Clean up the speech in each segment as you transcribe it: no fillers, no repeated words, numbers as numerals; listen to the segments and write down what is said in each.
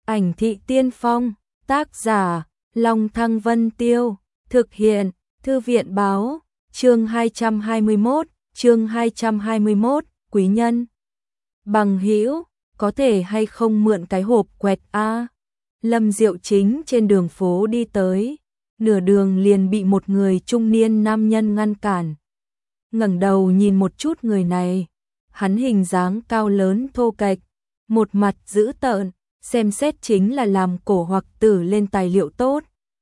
Ảnh thị tiên phong, tác giả, Long Thăng Vân Tiêu, thực hiện, Thư viện báo, chương 221, quý nhân. Bằng hữu, có thể hay không mượn cái hộp quẹt a? Lâm Diệu chính trên đường phố đi tới, nửa đường liền bị một người trung niên nam nhân ngăn cản. Ngẩng đầu nhìn một chút người này, hắn hình dáng cao lớn thô kệch, một mặt dữ tợn, xem xét chính là làm cổ hoặc tử lên tài liệu tốt.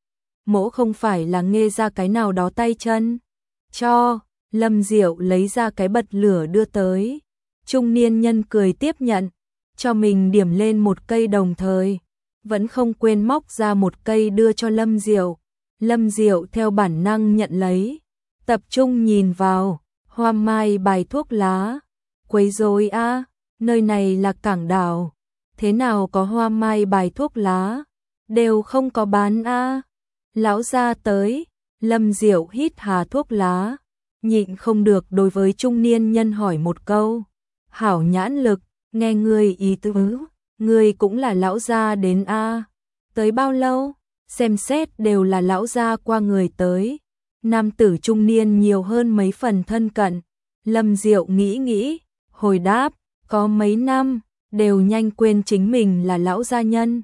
Mỗ không phải là nghe ra cái nào đó tay chân. Cho, Lâm Diệu lấy ra cái bật lửa đưa tới. Trung niên nhân cười tiếp nhận, cho mình điểm lên một cây đồng thời. Vẫn không quên móc ra một cây đưa cho Lâm Diệu. Lâm Diệu theo bản năng nhận lấy. Tập trung nhìn vào, hoa mai bài thuốc lá. Quấy rối a, nơi này là cảng đảo. Thế nào có hoa mai bài thuốc lá? Đều không có bán a. Lão gia tới, Lâm Diệu hít hà thuốc lá, nhịn không được đối với trung niên nhân hỏi một câu. Hảo nhãn lực, nghe người ý tứ, người cũng là lão gia đến a. Tới bao lâu? Xem xét đều là lão gia qua người tới. Nam tử trung niên nhiều hơn mấy phần thân cận. Lâm Diệu nghĩ, hồi đáp, có mấy năm, đều nhanh quên chính mình là lão gia nhân.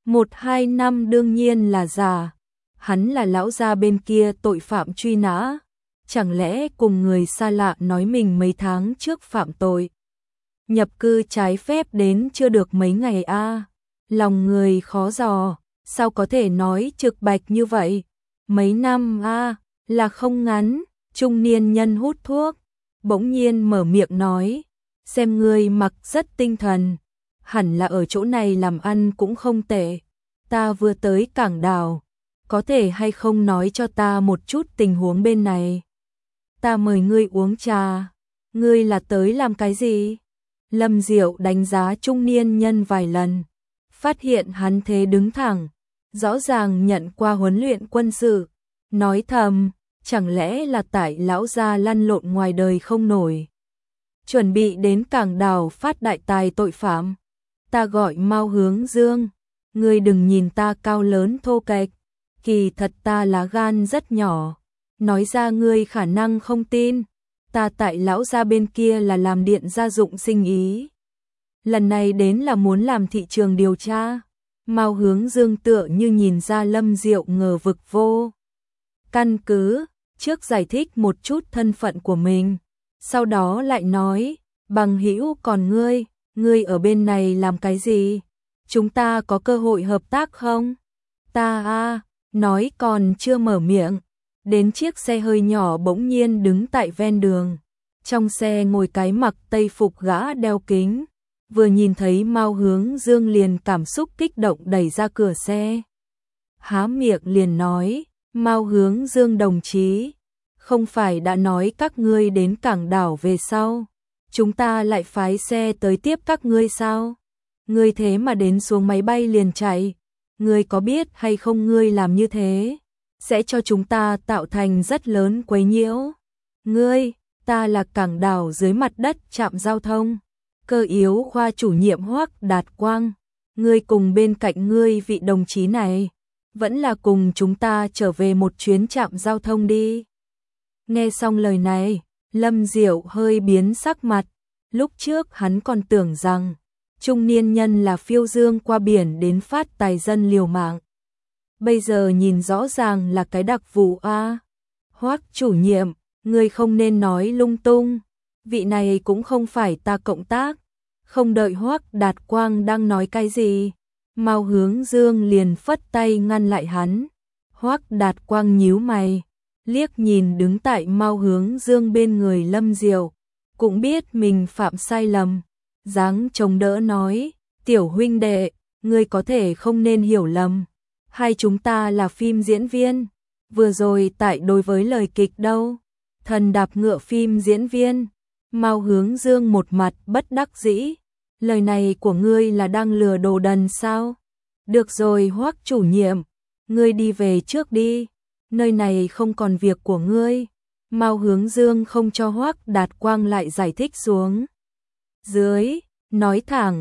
1-2 năm đương nhiên là già. Hắn là lão gia bên kia tội phạm truy nã. Chẳng lẽ cùng người xa lạ nói mình mấy tháng trước phạm tội. Nhập cư trái phép đến chưa được mấy ngày a. Lòng người khó dò, sao có thể nói trực bạch như vậy? Mấy năm a, là không ngắn. Trung niên nhân hút thuốc, bỗng nhiên mở miệng nói, xem ngươi mặc rất tinh thần, hẳn là ở chỗ này làm ăn cũng không tệ. Ta vừa tới cảng đảo, có thể hay không nói cho ta một chút tình huống bên này? Ta mời ngươi uống trà, ngươi là tới làm cái gì? Lâm Diệu đánh giá trung niên nhân vài lần, phát hiện hắn thế đứng thẳng, rõ ràng nhận qua huấn luyện quân sự, nói thầm, chẳng lẽ là tại lão gia lăn lộn ngoài đời không nổi, chuẩn bị đến cảng đảo phát đại tài tội phạm. Ta gọi Mao Hướng Dương, ngươi đừng nhìn ta cao lớn thô kệch, kỳ thật ta lá gan rất nhỏ, nói ra ngươi khả năng không tin, ta tại lão gia bên kia là làm điện gia dụng sinh ý. Lần này đến là muốn làm thị trường điều tra. Mao Hướng Dương tựa như nhìn ra Lâm Diệu ngờ vực vô căn cứ, trước giải thích một chút thân phận của mình, sau đó lại nói, bằng hữu còn ngươi ở bên này làm cái gì? Chúng ta có cơ hội hợp tác không? Ta nói còn chưa mở miệng, đến chiếc xe hơi nhỏ bỗng nhiên đứng tại ven đường. Trong xe ngồi cái mặc tây phục gã đeo kính, vừa nhìn thấy Mao Hướng Dương liền cảm xúc kích động đẩy ra cửa xe. Há miệng liền nói, Mao Hướng Dương đồng chí, không phải đã nói các ngươi đến cảng đảo về sau, chúng ta lại phái xe tới tiếp các ngươi sao? Ngươi thế mà đến xuống máy bay liền chạy, ngươi có biết hay không ngươi làm như thế sẽ cho chúng ta tạo thành rất lớn quấy nhiễu. Ngươi, ta là cảng đảo dưới mặt đất trạm giao thông, cơ yếu khoa chủ nhiệm Hoắc Đạt Quang, ngươi cùng bên cạnh ngươi vị đồng chí này, vẫn là cùng chúng ta trở về một chuyến trạm giao thông đi. Nghe xong lời này, Lâm Diệu hơi biến sắc mặt, lúc trước hắn còn tưởng rằng trung niên nhân là phiêu dương qua biển đến phát tài dân liều mạng. Bây giờ nhìn rõ ràng là cái đặc vụ a. Hoắc chủ nhiệm, ngươi không nên nói lung tung, vị này cũng không phải ta cộng tác. Không đợi Hoắc Đạt Quang đang nói cái gì, Mao Hướng Dương liền phất tay ngăn lại hắn. Hoắc Đạt Quang nhíu mày, liếc nhìn đứng tại Mao Hướng Dương bên người Lâm Diệu, cũng biết mình phạm sai lầm, dáng chống đỡ nói, tiểu huynh đệ, ngươi có thể không nên hiểu lầm, hai chúng ta là phim diễn viên, vừa rồi tại đối với lời kịch đâu, thần đạp ngựa phim diễn viên. Mao Hướng Dương một mặt bất đắc dĩ, lời này của ngươi là đang lừa đồ đần sao? Được rồi Hoắc chủ nhiệm, ngươi đi về trước đi, nơi này không còn việc của ngươi. Mao Hướng Dương không cho Hoắc Đạt Quang lại giải thích xuống dưới, nói thẳng,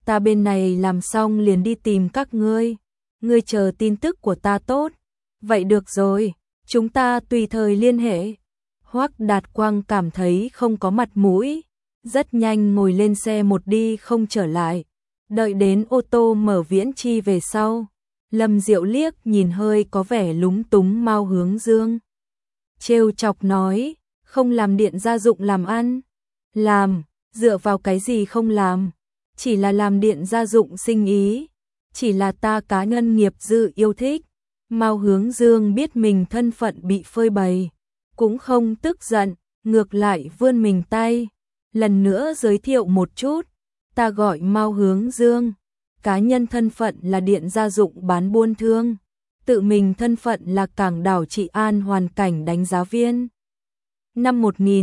ta bên này làm xong liền đi tìm các ngươi. Ngươi chờ tin tức của ta tốt. Vậy được rồi, chúng ta tùy thời liên hệ. Hoắc Đạt Quang cảm thấy không có mặt mũi, rất nhanh ngồi lên xe một đi không trở lại. Đợi đến ô tô mở Viễn Chi về sau, Lâm Diệu liếc nhìn hơi có vẻ lúng túng Mao Hướng Dương. Trêu chọc nói, không làm điện gia dụng làm ăn. Làm, dựa vào cái gì không làm? Chỉ là làm điện gia dụng sinh ý. Chỉ là ta cá nhân nghiệp dư yêu thích. Mao Hướng Dương biết mình thân phận bị phơi bày, cũng không tức giận, ngược lại vươn mình tay. Lần nữa giới thiệu một chút, ta gọi Mao Hướng Dương, cá nhân thân phận là điện gia dụng bán buôn thương, tự mình thân phận là Cảng Đảo Trị An hoàn cảnh đánh giá viên. Năm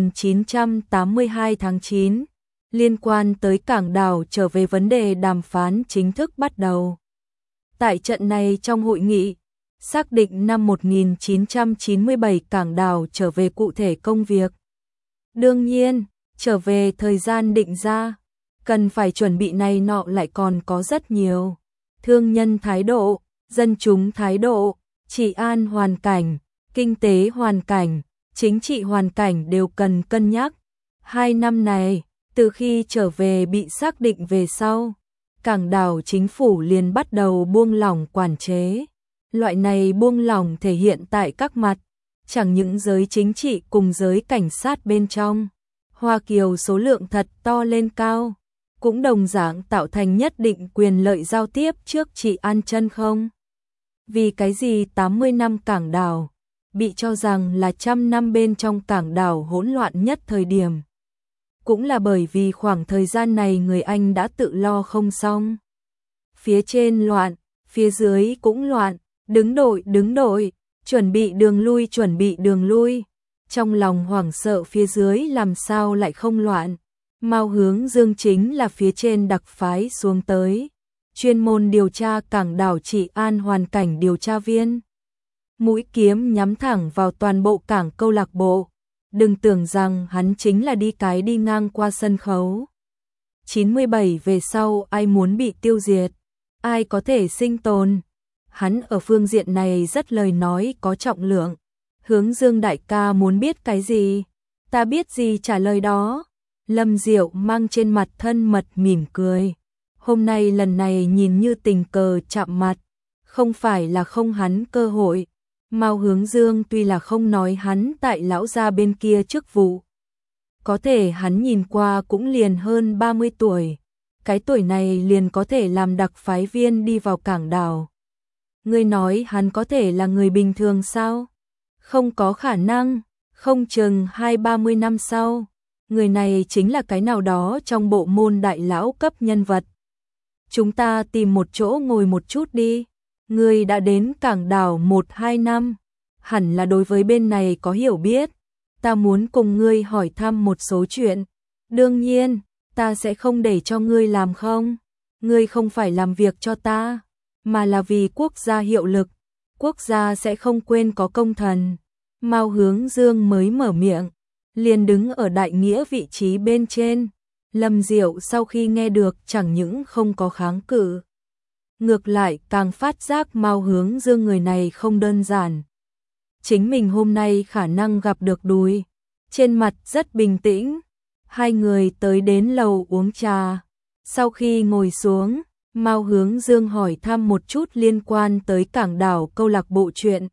1982 tháng 9, liên quan tới Cảng Đảo trở về vấn đề đàm phán chính thức bắt đầu. Tại trận này trong hội nghị, xác định năm 1997 Cảng Đảo trở về cụ thể công việc. Đương nhiên, trở về thời gian định ra, cần phải chuẩn bị này nọ lại còn có rất nhiều. Thương nhân thái độ, dân chúng thái độ, trị an hoàn cảnh, kinh tế hoàn cảnh, chính trị hoàn cảnh đều cần cân nhắc. 2 năm này, từ khi trở về bị xác định về sau, Cảng Đảo chính phủ liền bắt đầu buông lỏng quản chế. Loại này buông lỏng thể hiện tại các mặt, chẳng những giới chính trị cùng giới cảnh sát bên trong. Hoa Kiều số lượng thật to lên cao, cũng đồng dạng tạo thành nhất định quyền lợi giao tiếp trước trị an chân không. Vì cái gì 80 năm Cảng Đảo, bị cho rằng là 100 năm bên trong Cảng Đảo hỗn loạn nhất thời điểm. Cũng là bởi vì khoảng thời gian này người Anh đã tự lo không xong. Phía trên loạn, phía dưới cũng loạn, đứng đội, chuẩn bị đường lui. Trong lòng hoảng sợ phía dưới làm sao lại không loạn. Mao Hướng Dương chính là phía trên đặc phái xuống tới, chuyên môn điều tra Cảng Đảo Trị An hoàn cảnh điều tra viên. Mũi kiếm nhắm thẳng vào toàn bộ cảng câu lạc bộ. Đừng tưởng rằng hắn chính là đi ngang qua sân khấu. 97 về sau ai muốn bị tiêu diệt, ai có thể sinh tồn. Hắn ở phương diện này rất lời nói có trọng lượng. Hướng Dương đại ca muốn biết cái gì? Ta biết gì trả lời đó. Lâm Diệu mang trên mặt thân mật mỉm cười. Hôm nay lần này nhìn như tình cờ chạm mặt, không phải là không hắn cơ hội. Mao Hướng Dương tuy là không nói hắn tại lão gia bên kia chức vụ, có thể hắn nhìn qua cũng liền hơn 30 tuổi. Cái tuổi này liền có thể làm đặc phái viên đi vào Cảng Đảo. Ngươi nói hắn có thể là người bình thường sao? Không có khả năng, không chừng 20-30 năm sau, người này chính là cái nào đó trong bộ môn đại lão cấp nhân vật. Chúng ta tìm một chỗ ngồi một chút đi. Ngươi đã đến Cảng Đảo 1-2 năm, hẳn là đối với bên này có hiểu biết. Ta muốn cùng ngươi hỏi thăm một số chuyện. Đương nhiên, ta sẽ không để cho ngươi làm không. Ngươi không phải làm việc cho ta, mà là vì quốc gia hiệu lực. Quốc gia sẽ không quên có công thần. Mao Hướng Dương mới mở miệng, liền đứng ở đại nghĩa vị trí bên trên. Lâm Diệu sau khi nghe được chẳng những không có kháng cự, ngược lại càng phát giác Mao Hướng Dương người này không đơn giản. Chính mình hôm nay khả năng gặp được đùi, trên mặt rất bình tĩnh. Hai người tới đến lầu uống trà. Sau khi ngồi xuống, Mao Hướng Dương hỏi thăm một chút liên quan tới Cảng Đảo câu lạc bộ chuyện.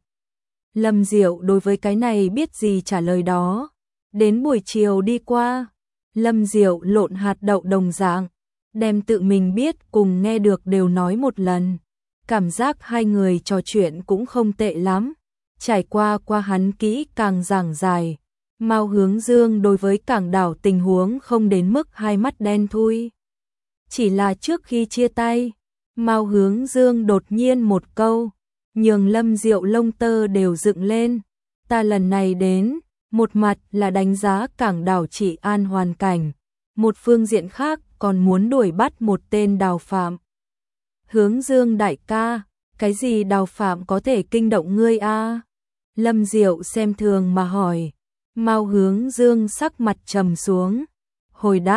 Lâm Diệu đối với cái này biết gì trả lời đó. Đến buổi chiều đi qua, Lâm Diệu lộn hạt đậu đồng dạng, đem tự mình biết cùng nghe được đều nói một lần. Cảm giác hai người trò chuyện cũng không tệ lắm. Trải qua hắn kỹ càng giảng dài, Mao Hướng Dương đối với Cảng Đảo tình huống không đến mức hai mắt đen thui. Chỉ là trước khi chia tay, Mao Hướng Dương đột nhiên một câu, nhường Lâm Diệu lông tơ đều dựng lên. Ta lần này đến, một mặt là đánh giá Cảng Đảo Trị An hoàn cảnh, một phương diện khác còn muốn đuổi bắt một tên đào phạm. Hướng Dương đại ca, cái gì đào phạm có thể kinh động ngươi a? Lâm Diệu xem thường mà hỏi. Mao Hướng Dương sắc mặt trầm xuống, hồi đáp,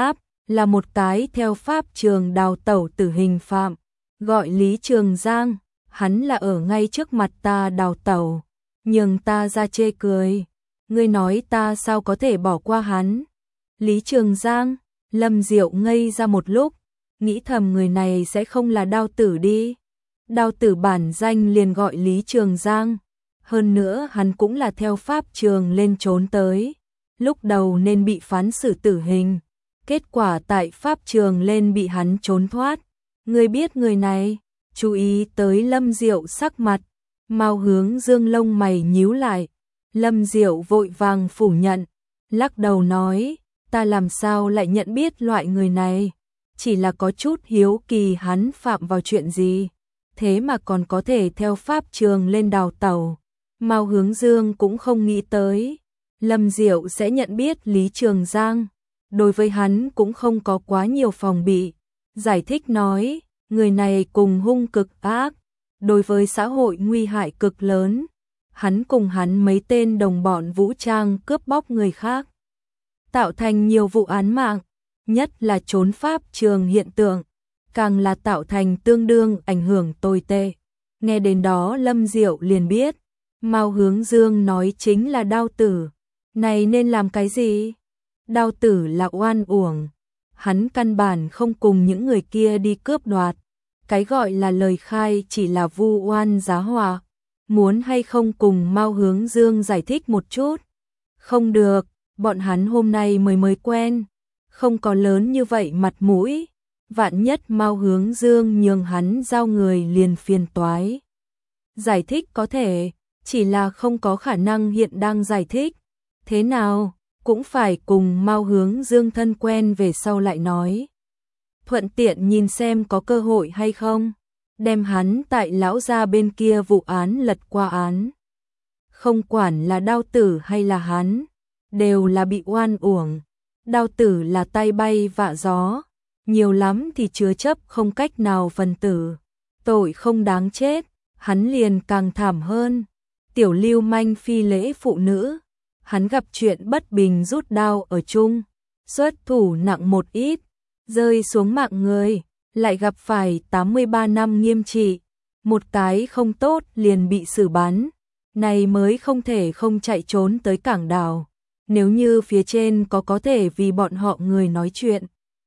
là một cái theo pháp trường đào tẩu tử hình phạm, gọi Lý Trường Giang, hắn là ở ngay trước mặt ta đào tẩu, nhường ta ra chê cười. Ngươi nói ta sao có thể bỏ qua hắn? Lý Trường Giang, Lâm Diệu ngây ra một lúc, nghĩ thầm người này sẽ không là Đao Tử đi. Đao Tử bản danh liền gọi Lý Trường Giang, hơn nữa hắn cũng là theo pháp trường lên trốn tới, lúc đầu nên bị phán xử tử hình, kết quả tại pháp trường lên bị hắn trốn thoát. Ngươi biết người này? Chú ý tới Lâm Diệu sắc mặt, Mao Hướng Dương lông mày nhíu lại. Lâm Diệu vội vàng phủ nhận, lắc đầu nói, ta làm sao lại nhận biết loại người này, chỉ là có chút hiếu kỳ hắn phạm vào chuyện gì, thế mà còn có thể theo pháp trường lên đào tẩu. Mao Hướng Dương cũng không nghĩ tới, Lâm Diệu sẽ nhận biết Lý Trường Giang, đối với hắn cũng không có quá nhiều phòng bị, giải thích nói, người này cùng hung cực ác, đối với xã hội nguy hại cực lớn. Hắn cùng hắn mấy tên đồng bọn vũ trang cướp bóc người khác, tạo thành nhiều vụ án mạng, nhất là trốn pháp trường hiện tượng, càng là tạo thành tương đương ảnh hưởng tồi tệ. Nghe đến đó Lâm Diệu liền biết, Mao Hướng Dương nói chính là Đao Tử, này nên làm cái gì? Đao Tử là oan uổng, hắn căn bản không cùng những người kia đi cướp đoạt, cái gọi là lời khai chỉ là vu oan giá họa. Muốn hay không cùng Mao Hướng Dương giải thích một chút? Không được, bọn hắn hôm nay mới quen, không có lớn như vậy mặt mũi, vạn nhất Mao Hướng Dương nhường hắn giao người liền phiền toái. Giải thích có thể, chỉ là không có khả năng hiện đang giải thích, thế nào, cũng phải cùng Mao Hướng Dương thân quen về sau lại nói. Thuận tiện nhìn xem có cơ hội hay không, đem hắn tại lão gia bên kia vụ án lật qua án. Không quản là Đao Tử hay là hắn, đều là bị oan uổng. Đao Tử là tay bay vạ gió, nhiều lắm thì chứa chấp không cách nào phần tử, tội không đáng chết, hắn liền càng thảm hơn. Tiểu lưu manh phi lễ phụ nữ, hắn gặp chuyện bất bình rút đao ở chung, xuất thủ nặng một ít, rơi xuống mạng người, lại gặp phải 83 năm nghiêm trị, một cái không tốt liền bị xử bắn, này mới không thể không chạy trốn tới cảng đảo. Nếu như phía trên có thể vì bọn họ người nói chuyện,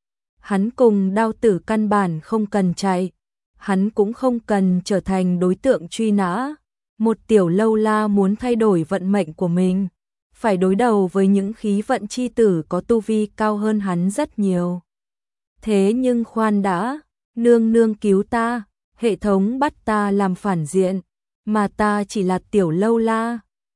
hắn cùng Đao Tử căn bản không cần chạy, hắn cũng không cần trở thành đối tượng truy nã. Một tiểu lâu la muốn thay đổi vận mệnh của mình, phải đối đầu với những khí vận chi tử có tu vi cao hơn hắn rất nhiều. Thế nhưng khoan đã, nương nương cứu ta, hệ thống bắt ta làm phản diện, mà ta chỉ là tiểu lâu la,